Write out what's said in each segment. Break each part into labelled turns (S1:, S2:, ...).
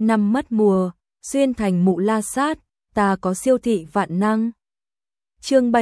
S1: năm mất mùa, xuyên thành mụ la sát, ta có siêu thị vạn năng. Chương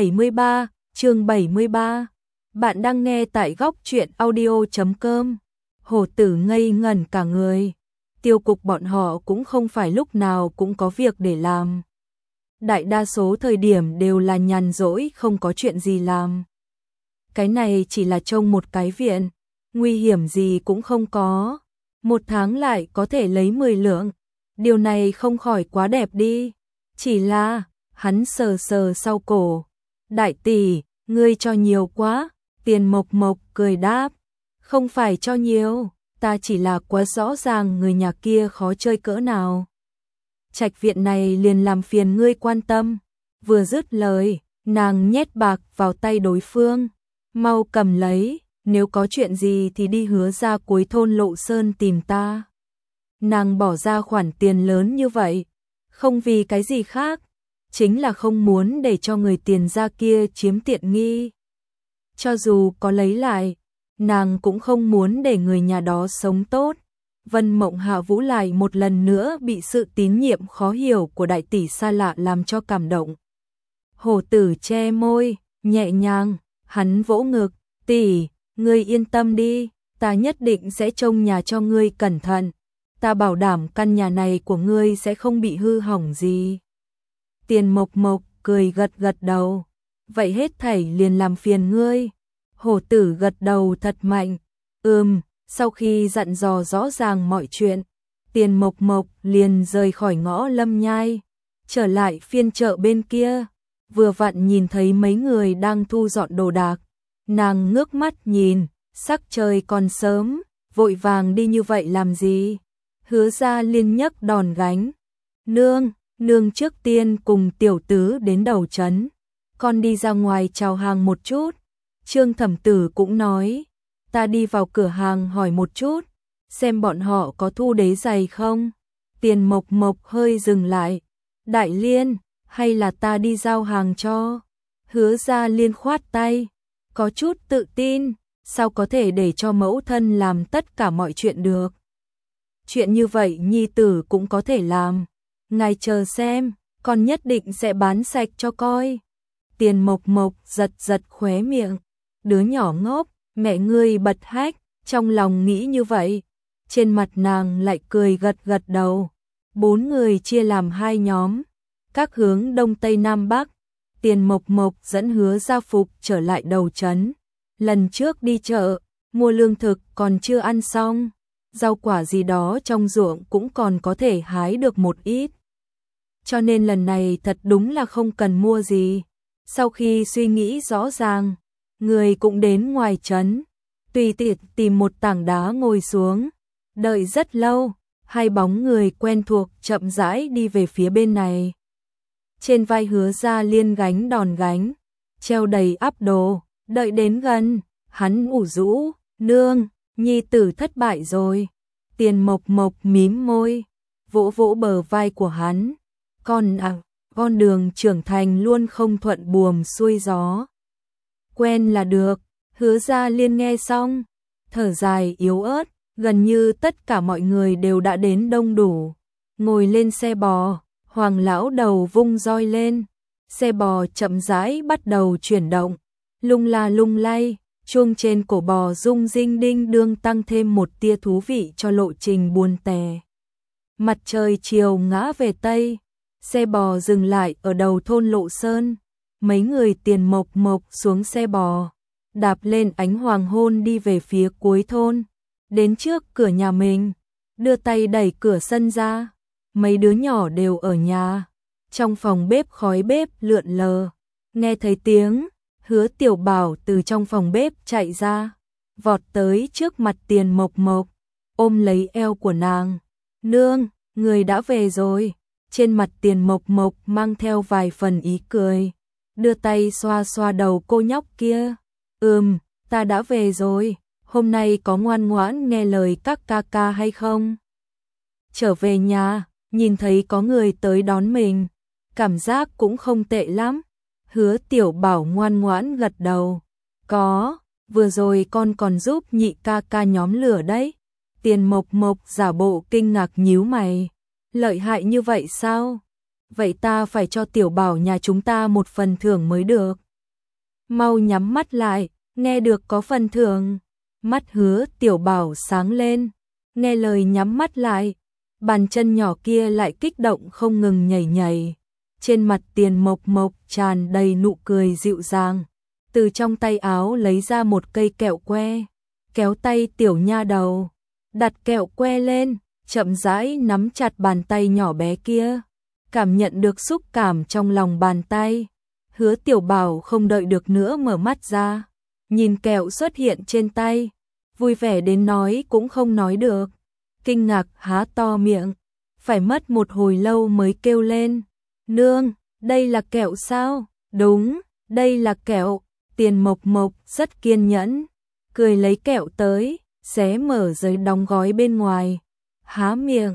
S1: 73. Bạn đang nghe tại góc truyện audio.com. Hổ Tử ngây ngẩn cả người. Tiêu cục bọn họ cũng không phải lúc nào cũng có việc để làm. Đại đa số thời điểm đều là nhàn rỗi không có chuyện gì làm. Cái này chỉ là trông một cái viện, nguy hiểm gì cũng không có. Một tháng lại có thể lấy 10 lượng. Điều này không khỏi quá đẹp đi. Chỉ là, hắn sờ sờ sau cổ. Đại tỷ, ngươi cho nhiều quá. Tiền Mộc Mộc cười đáp. Không phải cho nhiều, ta chỉ là quá rõ ràng người nhà kia khó chơi cỡ nào. Trạch viện này liền làm phiền ngươi quan tâm. Vừa dứt lời, nàng nhét bạc vào tay đối phương. Mau cầm lấy, nếu có chuyện gì thì đi Hứa ra cuối thôn Lộ Sơn tìm ta. Nàng bỏ ra khoản tiền lớn như vậy, không vì cái gì khác, chính là không muốn để cho người tiền gia kia chiếm tiện nghi. Cho dù có lấy lại, nàng cũng không muốn để người nhà đó sống tốt. Vân Mộng Hạ Vũ lại một lần nữa bị sự tín nhiệm khó hiểu của đại tỷ xa lạ làm cho cảm động. Hổ Tử che môi, nhẹ nhàng, hắn vỗ ngực, tỷ, ngươi yên tâm đi, ta nhất định sẽ trông nhà cho ngươi cẩn thận. Ta bảo đảm căn nhà này của ngươi sẽ không bị hư hỏng gì. Tiền Mộc Mộc cười gật gật đầu. Vậy hết thảy liền làm phiền ngươi. Hổ Tử gật đầu thật mạnh. Sau khi dặn dò rõ ràng mọi chuyện, Tiền Mộc Mộc liền rời khỏi ngõ Lâm Nhai, trở lại phiên chợ bên kia. Vừa vặn nhìn thấy mấy người đang thu dọn đồ đạc. Nàng ngước mắt nhìn, sắc trời còn sớm, vội vàng đi như vậy làm gì? Hứa Gia Liên nhấc đòn gánh. Nương trước tiên cùng tiểu tứ đến đầu trấn. Con đi ra ngoài chào hàng một chút. Trương Thẩm Tử cũng nói, ta đi vào cửa hàng hỏi một chút, xem bọn họ có thu đế giày không. Tiền Mộc Mộc hơi dừng lại. Đại Liên, hay là ta đi giao hàng cho? Hứa Gia Liên khoát tay, có chút tự tin, sao có thể để cho mẫu thân làm tất cả mọi chuyện được. Chuyện như vậy nhi tử cũng có thể làm. Ngài chờ xem, con nhất định sẽ bán sạch cho coi. Tiền Mộc Mộc giật khóe miệng. Đứa nhỏ ngốc, mẹ ngươi bật hách, trong lòng nghĩ như vậy. Trên mặt nàng lại cười gật đầu. 4 người chia làm 2 nhóm, các hướng đông tây nam bắc. Tiền Mộc Mộc dẫn Hứa Gia Phục trở lại đầu trấn. Lần trước đi chợ, mua lương thực còn chưa ăn xong. Rau quả gì đó trong ruộng cũng còn có thể hái được một ít. Cho nên lần này thật đúng là không cần mua gì. Sau khi suy nghĩ rõ ràng, người cũng đến ngoài trấn, tùy tiện tìm một tảng đá ngồi xuống. Đợi rất lâu, 2 bóng người quen thuộc chậm rãi đi về phía bên này. Trên vai Hứa Gia Liên gánh đòn gánh, treo đầy ắp đồ. Đợi đến gần, hắn ủ rũ, nương, nhi tử thất bại rồi. Tiền Mộc Mộc mím môi, vỗ vỗ bờ vai của hắn. Con đường trưởng thành luôn không thuận buồm xuôi gió. Quen là được. Hứa Gia Liên nghe xong, thở dài yếu ớt, gần như tất cả mọi người đều đã đến đông đủ. Ngồi lên xe bò, Hoàng lão đầu vung roi lên. Xe bò chậm rãi bắt đầu chuyển động, lung la lung lay. Chuông trên cổ bò rung rinh đinh đương tăng thêm một tia thú vị cho lộ trình buồn tẻ. Mặt trời chiều ngã về tây, xe bò dừng lại ở đầu thôn Lộ Sơn. Mấy người Tiền Mộc Mộc xuống xe bò, đạp lên ánh hoàng hôn đi về phía cuối thôn. Đến trước cửa nhà mình, đưa tay đẩy cửa sân ra. Mấy đứa nhỏ đều ở nhà. Trong phòng bếp khói bếp lượn lờ. Nghe thấy tiếng, Hứa Tiểu Bảo từ trong phòng bếp chạy ra, vọt tới trước mặt Tiền Mộc Mộc, ôm lấy eo của nàng. Nương, người đã về rồi. Trên mặt Tiền Mộc Mộc mang theo vài phần ý cười, đưa tay xoa xoa đầu cô nhóc kia. Ta đã về rồi, hôm nay có ngoan ngoãn nghe lời các ca ca hay không? Trở về nhà, nhìn thấy có người tới đón mình, cảm giác cũng không tệ lắm. Hứa Tiểu Bảo ngoan ngoãn gật đầu. Có, vừa rồi con còn giúp nhị ca ca nhóm lửa đấy. Tiền Mộc Mộc giả bộ kinh ngạc nhíu mày. Lợi hại như vậy sao? Vậy ta phải cho Tiểu Bảo nhà chúng ta một phần thưởng mới được. Mau nhắm mắt lại, nghe được có phần thưởng. Mắt Hứa Tiểu Bảo sáng lên, nghe lời nhắm mắt lại, bàn chân nhỏ kia lại kích động không ngừng nhảy nhảy. Trên mặt Tiền Mộc Mộc tràn đầy nụ cười dịu dàng, từ trong tay áo lấy ra một cây kẹo que, kéo tay tiểu nha đầu, đặt kẹo que lên, chậm rãi nắm chặt bàn tay nhỏ bé kia, cảm nhận được xúc cảm trong lòng bàn tay. Hứa Tiểu Bảo không đợi được nữa mở mắt ra, nhìn kẹo xuất hiện trên tay, vui vẻ đến nói cũng không nói được, kinh ngạc há to miệng, phải mất một hồi lâu mới kêu lên, nương, đây là kẹo sao? Đúng, đây là kẹo. Tiền Mộc Mộc rất kiên nhẫn, cười lấy kẹo tới, xé mở giấy đóng gói bên ngoài, há miệng,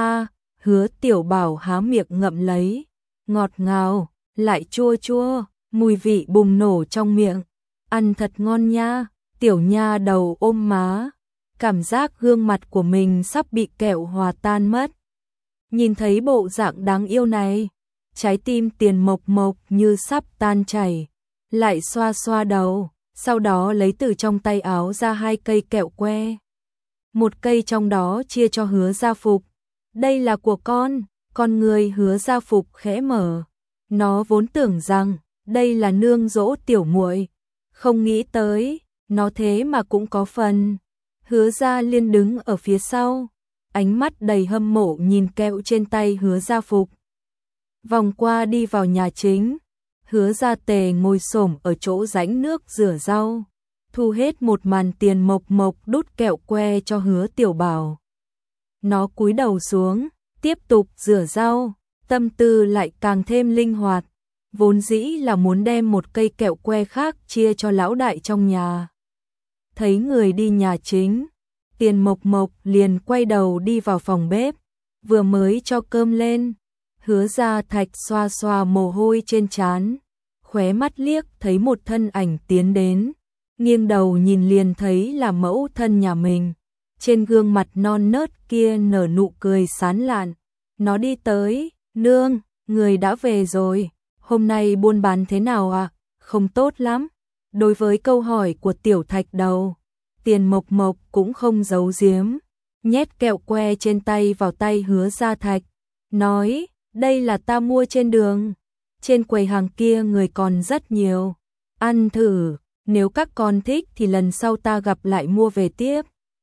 S1: Hứa Tiểu Bảo há miệng ngậm lấy, ngọt ngào, lại chua chua, mùi vị bùng nổ trong miệng, ăn thật ngon nha. Tiểu nha đầu ôm má, cảm giác gương mặt của mình sắp bị kẹo hòa tan mất. Nhìn thấy bộ dạng đáng yêu này, trái tim Tiền Mộc Mộc như sắp tan chảy, lại xoa xoa đầu, sau đó lấy từ trong tay áo ra 2 cây kẹo que. Một cây trong đó chia cho Hứa Gia Phục. Đây là của con người Hứa Gia Phục khẽ mở. Nó vốn tưởng rằng đây là nương dỗ tiểu muội, không nghĩ tới, nó thế mà cũng có phần. Hứa Gia Liên đứng ở phía sau, ánh mắt đầy hâm mộ nhìn kẹo trên tay Hứa Gia Phục. Vòng qua đi vào nhà chính, Hứa Gia Tề ngồi xổm ở chỗ rãnh nước rửa rau, thu hết một màn Tiền Mộc Mộc đút kẹo que cho Hứa Tiểu Bảo. Nó cúi đầu xuống, tiếp tục rửa rau, tâm tư lại càng thêm linh hoạt, vốn dĩ là muốn đem một cây kẹo que khác chia cho lão đại trong nhà. Thấy người đi nhà chính, Tiền Mộc Mộc liền quay đầu đi vào phòng bếp, vừa mới cho cơm lên, Hứa Gia Thạch xoa xoa mồ hôi trên trán, khóe mắt liếc thấy một thân ảnh tiến đến, nghiêng đầu nhìn liền thấy là mẫu thân nhà mình. Trên gương mặt non nớt kia nở nụ cười sán lạn, nó đi tới, nương, người đã về rồi, hôm nay buôn bán thế nào ạ? Không tốt lắm. Đối với câu hỏi của Tiểu Thạch Đầu, Tiền Mộc Mộc cũng không giấu giếm, nhét kẹo que trên tay vào tay Hứa Gia Thạch, nói, đây là ta mua trên đường, trên quầy hàng kia người còn rất nhiều, ăn thử, nếu các con thích thì lần sau ta gặp lại mua về tiếp.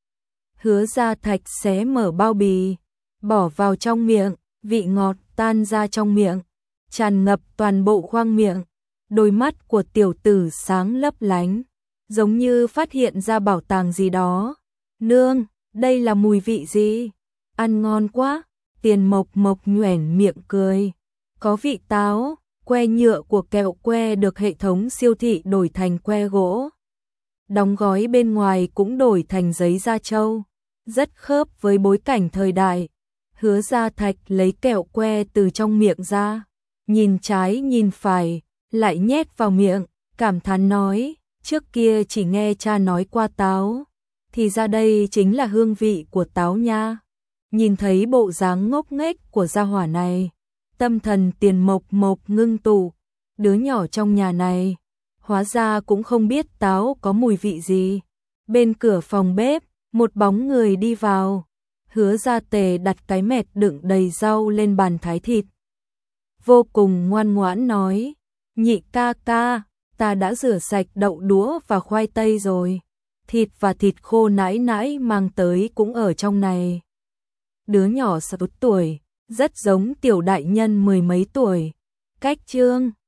S1: Hứa Gia Thạch xé mở bao bì, bỏ vào trong miệng, vị ngọt tan ra trong miệng, tràn ngập toàn bộ khoang miệng. Đôi mắt của tiểu tử sáng lấp lánh, giống như phát hiện ra bảo tàng gì đó. Nương, đây là mùi vị gì? Ăn ngon quá. Tiền Mộc Mộc nhoẻn miệng cười. Có vị táo, que nhựa của kẹo que được hệ thống siêu thị đổi thành que gỗ. Đóng gói bên ngoài cũng đổi thành giấy da trâu, rất khớp với bối cảnh thời đại. Hứa Gia Thạch lấy kẹo que từ trong miệng ra, nhìn trái nhìn phải, lại nhét vào miệng, cảm thán nói, trước kia chỉ nghe cha nói qua táo, thì ra đây chính là hương vị của táo nha. Nhìn thấy bộ dáng ngốc nghếch của gia hỏa này, tâm thần Tiền Mộc Mộc ngưng tụ, đứa nhỏ trong nhà này, hóa ra cũng không biết táo có mùi vị gì. Bên cửa phòng bếp, một bóng người đi vào, Hứa Gia Tề đặt cái mẹt đựng đầy rau lên bàn thái thịt. Vô cùng ngoan ngoãn nói, nhị ca ca, ta đã rửa sạch đậu đũa và khoai tây rồi, thịt và thịt khô nãi nãi mang tới cũng ở trong này. Đứa nhỏ 6 tuổi, rất giống tiểu đại nhân 10 mấy tuổi. Cách chương